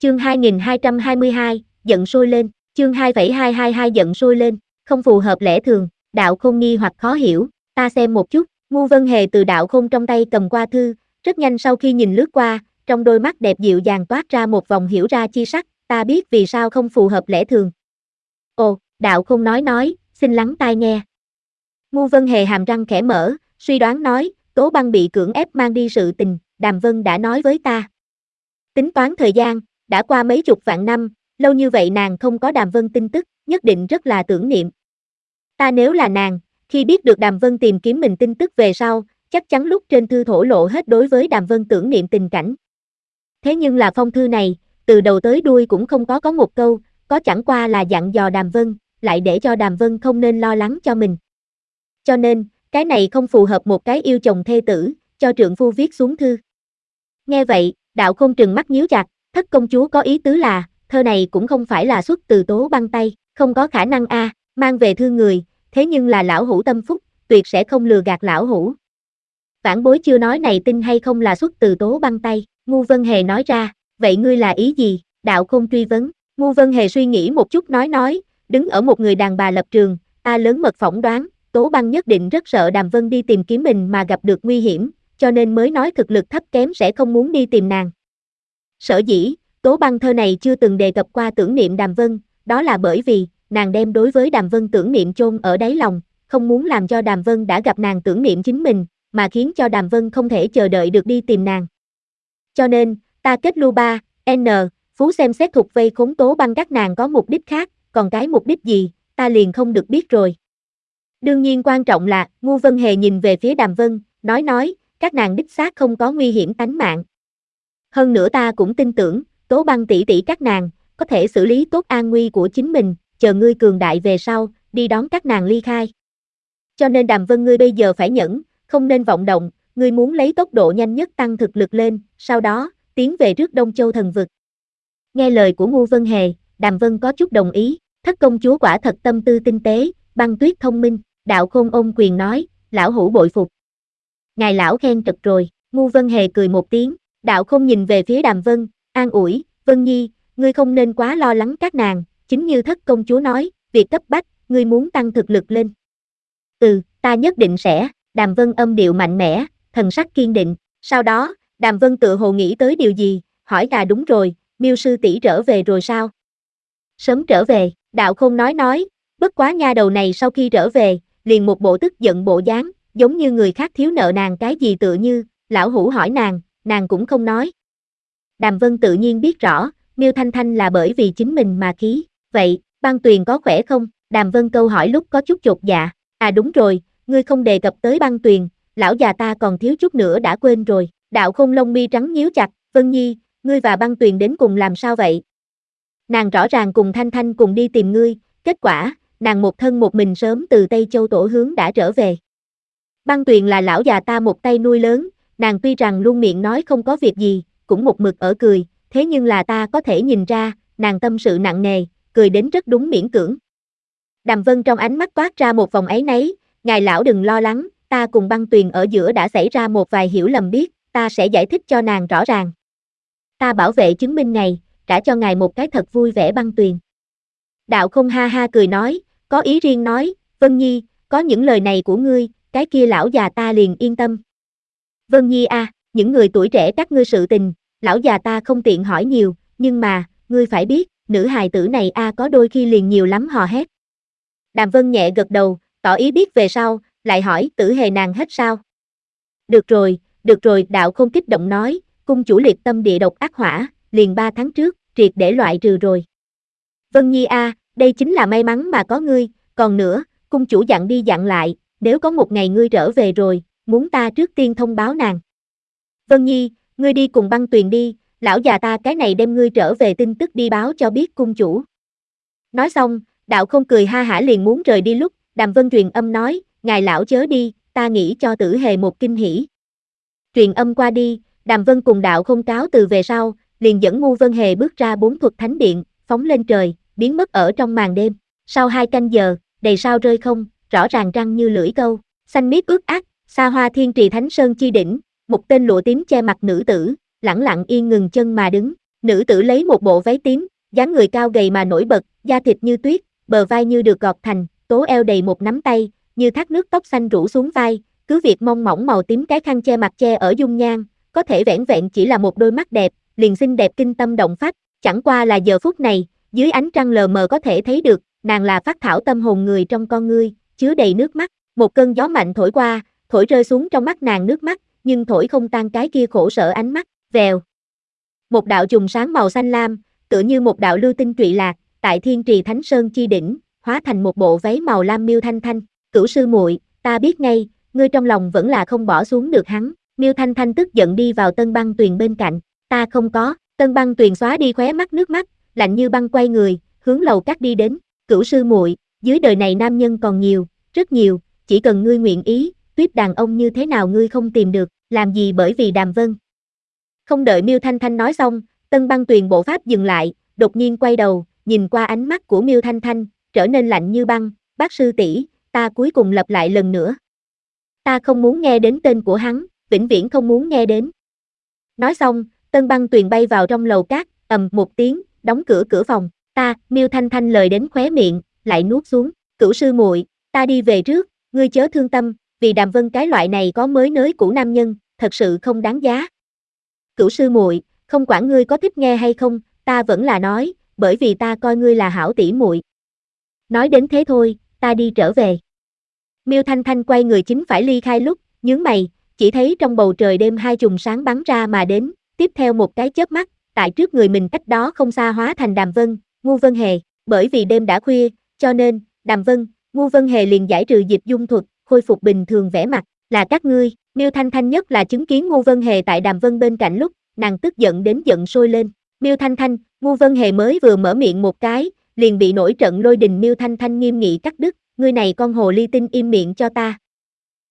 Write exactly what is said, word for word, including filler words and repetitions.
Chương hai nghìn hai trăm hai mươi hai, giận sôi lên, chương hai phẩy hai hai hai giận sôi lên, không phù hợp lẽ thường, Đạo Khôn nghi hoặc khó hiểu, ta xem một chút, Ngu Vân Hề từ Đạo Khôn trong tay cầm qua thư, rất nhanh sau khi nhìn lướt qua, trong đôi mắt đẹp dịu dàng toát ra một vòng hiểu ra chi sắc, ta biết vì sao không phù hợp lẽ thường. Ồ, Đạo Khôn nói nói, xin lắng tai nghe. Ngu Vân Hề hàm răng khẽ mở, suy đoán nói, Tố Băng bị cưỡng ép mang đi sự tình, Đàm Vân đã nói với ta. Tính toán thời gian, đã qua mấy chục vạn năm, lâu như vậy nàng không có Đàm Vân tin tức, nhất định rất là tưởng niệm. Ta nếu là nàng, khi biết được Đàm Vân tìm kiếm mình tin tức về sau, chắc chắn lúc trên thư thổ lộ hết đối với Đàm Vân tưởng niệm tình cảnh. Thế nhưng là phong thư này, từ đầu tới đuôi cũng không có có một câu, có chẳng qua là dặn dò Đàm Vân, lại để cho Đàm Vân không nên lo lắng cho mình. Cho nên, cái này không phù hợp một cái yêu chồng thê tử, cho trượng phu viết xuống thư. Nghe vậy, Đạo Khôn trừng mắt nhíu chặt, Thất công chúa có ý tứ là, thơ này cũng không phải là xuất từ Tố Băng tay, không có khả năng a, mang về thư người, thế nhưng là lão hủ tâm phúc, tuyệt sẽ không lừa gạt lão hủ. Vãn bối chưa nói này tin hay không là xuất từ Tố Băng tay, Ngu Vân Hề nói ra, vậy ngươi là ý gì? Đạo Khôn truy vấn, Ngu Vân Hề suy nghĩ một chút nói nói, đứng ở một người đàn bà lập trường, ta lớn mật phỏng đoán, Tố Băng nhất định rất sợ Đàm Vân đi tìm kiếm mình mà gặp được nguy hiểm, cho nên mới nói thực lực thấp kém sẽ không muốn đi tìm nàng. Sở dĩ, Tố Băng thơ này chưa từng đề cập qua tưởng niệm Đàm Vân, đó là bởi vì, nàng đem đối với Đàm Vân tưởng niệm chôn ở đáy lòng, không muốn làm cho Đàm Vân đã gặp nàng tưởng niệm chính mình, mà khiến cho Đàm Vân không thể chờ đợi được đi tìm nàng. Cho nên, ta kết lưu ba, N, Phú xem xét thuộc vây khốn Tố Băng các nàng có mục đích khác, còn cái mục đích gì, ta liền không được biết rồi. Đương nhiên quan trọng là, Ngu Vân Hề nhìn về phía Đàm Vân, nói nói, các nàng đích xác không có nguy hiểm tánh mạng. Hơn nữa ta cũng tin tưởng, Tố Băng tỷ tỷ các nàng, có thể xử lý tốt an nguy của chính mình, chờ ngươi cường đại về sau, đi đón các nàng ly khai. Cho nên Đàm Vân ngươi bây giờ phải nhẫn, không nên vọng động, ngươi muốn lấy tốc độ nhanh nhất tăng thực lực lên, sau đó, tiến về trước Đông Châu thần vực. Nghe lời của Ngu Vân Hề, Đàm Vân có chút đồng ý, Thất công chúa quả thật tâm tư tinh tế, Băng Tuyết thông minh, Đạo Khôn ôm quyền nói, lão hủ bội phục. Ngài lão khen trật rồi, Ngu Vân Hề cười một tiếng, Đạo Khôn nhìn về phía Đàm Vân, an ủi, Vân Nhi, ngươi không nên quá lo lắng các nàng, chính như Thất công chúa nói, việc cấp bách, ngươi muốn tăng thực lực lên. Ừ, ta nhất định sẽ, Đàm Vân âm điệu mạnh mẽ, thần sắc kiên định, sau đó, Đàm Vân tự hồ nghĩ tới điều gì, hỏi à đúng rồi, Miêu sư tỷ trở về rồi sao? Sớm trở về, Đạo Khôn nói nói, bất quá nha đầu này sau khi trở về, liền một bộ tức giận bộ dáng, giống như người khác thiếu nợ nàng cái gì tựa như, lão hủ hỏi nàng, nàng cũng không nói. Đàm Vân tự nhiên biết rõ, Miêu Thanh Thanh là bởi vì chính mình mà khí, vậy, Băng Tuyền có khỏe không? Đàm Vân câu hỏi lúc có chút chột dạ, à đúng rồi, ngươi không đề cập tới Băng Tuyền, lão già ta còn thiếu chút nữa đã quên rồi, Đạo Khôn lông mi trắng nhíu chặt, Vân Nhi, ngươi và Băng Tuyền đến cùng làm sao vậy? Nàng rõ ràng cùng Thanh Thanh cùng đi tìm ngươi, kết quả, nàng một thân một mình sớm từ Tây Châu tổ hướng đã trở về. Băng Tuyền là lão già ta một tay nuôi lớn, nàng tuy rằng luôn miệng nói không có việc gì, cũng một mực ở cười, thế nhưng là ta có thể nhìn ra, nàng tâm sự nặng nề, cười đến rất đúng miễn cưỡng. Đàm Vân trong ánh mắt toát ra một vòng áy náy, ngài lão đừng lo lắng, ta cùng Băng Tuyền ở giữa đã xảy ra một vài hiểu lầm biết, ta sẽ giải thích cho nàng rõ ràng. Ta bảo vệ chứng minh này, trả cho ngài một cái thật vui vẻ Băng Tuyền. Đạo Khôn ha ha cười nói, có ý riêng nói, Vân Nhi, có những lời này của ngươi, cái kia lão già ta liền yên tâm. Vân Nhi a, à, những người tuổi trẻ các ngươi sự tình, lão già ta không tiện hỏi nhiều, nhưng mà, ngươi phải biết, nữ hài tử này a à, có đôi khi liền nhiều lắm hò hét. Đàm Vân nhẹ gật đầu, tỏ ý biết về sau, lại hỏi Tử Hề nàng hết sao? Được rồi, được rồi, Đạo Khôn kích động nói, cung chủ liệt tâm địa độc ác hỏa, liền ba tháng trước, triệt để loại trừ rồi. Vân Nhi a, à, đây chính là may mắn mà có ngươi, còn nữa, cung chủ dặn đi dặn lại, nếu có một ngày ngươi trở về rồi, muốn ta trước tiên thông báo nàng. Vân Nhi, ngươi đi cùng Băng Tuyền đi, lão già ta cái này đem ngươi trở về tin tức đi báo cho biết cung chủ. Nói xong, Đạo Khôn cười ha hả liền muốn rời đi lúc, Đàm Vân truyền âm nói, ngài lão chớ đi, ta nghĩ cho Tử Hề một kinh hỉ. Truyền âm qua đi, Đàm Vân cùng Đạo Khôn cáo từ về sau, liền dẫn Ngu Vân Hề bước ra bốn thuật thánh điện, phóng lên trời, biến mất ở trong màn đêm. Sau hai canh giờ, đầy sao rơi không, rõ ràng răng như lưỡi câu, xanh miết ướt át, xa hoa thiên trì thánh sơn chi đỉnh, một tên lụa tím che mặt nữ tử, lẳng lặng yên ngừng chân mà đứng, Nữ tử lấy một bộ váy tím, dáng người cao gầy mà nổi bật, da thịt như tuyết, bờ vai như được gọt thành, tố eo đầy một nắm tay, như thác nước tóc xanh rủ xuống vai, cứ việc mong mỏng màu tím cái khăn che mặt che ở dung nhan, có thể vẻn vẹn chỉ là một đôi mắt đẹp, liền xinh đẹp kinh tâm động phách, chẳng qua là giờ phút này, dưới ánh trăng lờ mờ có thể thấy được, nàng là phác thảo tâm hồn người trong con ngươi, chứa đầy nước mắt, một cơn gió mạnh thổi qua, thổi rơi xuống trong mắt nàng nước mắt, nhưng thổi không tan cái kia khổ sở ánh mắt, vèo. Một đạo chùm sáng màu xanh lam, tựa như một đạo lưu tinh trụy lạc, tại Thiên Trì Thánh Sơn chi đỉnh, hóa thành một bộ váy màu lam. Miêu Thanh Thanh, Cửu sư muội, ta biết ngay, ngươi trong lòng vẫn là không bỏ xuống được hắn. Miêu Thanh Thanh tức giận đi vào Tân Băng Tuyền bên cạnh, ta không có. Tân Băng Tuyền xóa đi khóe mắt nước mắt, lạnh như băng quay người, hướng lầu các đi đến. Cửu sư muội, dưới đời này nam nhân còn nhiều, rất nhiều, chỉ cần ngươi nguyện ý, tuyết đàn ông như thế nào ngươi không tìm được, làm gì bởi vì Đàm Vân. Không đợi Miêu Thanh Thanh nói xong, Tân Băng Tuyền bộ pháp dừng lại, đột nhiên quay đầu, nhìn qua ánh mắt của Miêu Thanh Thanh, trở nên lạnh như băng, bác sư tỷ, ta cuối cùng lặp lại lần nữa. Ta không muốn nghe đến tên của hắn, vĩnh viễn không muốn nghe đến. Nói xong, Tân Băng Tuyền bay vào trong lầu cát, ầm một tiếng, đóng cửa cửa phòng, ta, Miêu Thanh Thanh lời đến khóe miệng, lại nuốt xuống, Cửu sư muội, ta đi về trước, ngươi chớ thương tâm, vì Đàm Vân cái loại này có mới nới cũ nam nhân, thật sự không đáng giá. Cửu sư muội, không quản ngươi có thích nghe hay không, ta vẫn là nói, bởi vì ta coi ngươi là hảo tỷ muội. Nói đến thế thôi, ta đi trở về. Miêu Thanh Thanh quay người chính phải ly khai lúc, nhướng mày, chỉ thấy trong bầu trời đêm hai chùm sáng bắn ra mà đến, tiếp theo một cái chớp mắt, tại trước người mình cách đó không xa hóa thành Đàm Vân, Ngu Vân Hề, bởi vì đêm đã khuya, cho nên, Đàm Vân, Ngu Vân Hề liền giải trừ dịch dung thuật, khôi phục bình thường vẻ mặt, là các ngươi. Miêu Thanh Thanh nhất là chứng kiến Ngu Vân Hề tại Đàm Vân bên cạnh lúc, nàng tức giận đến giận sôi lên. Miêu Thanh Thanh, Ngu Vân Hề mới vừa mở miệng một cái, liền bị nổi trận lôi đình. Miêu Thanh Thanh nghiêm nghị cắt đứt, ngươi này con hồ ly tinh im miệng cho ta.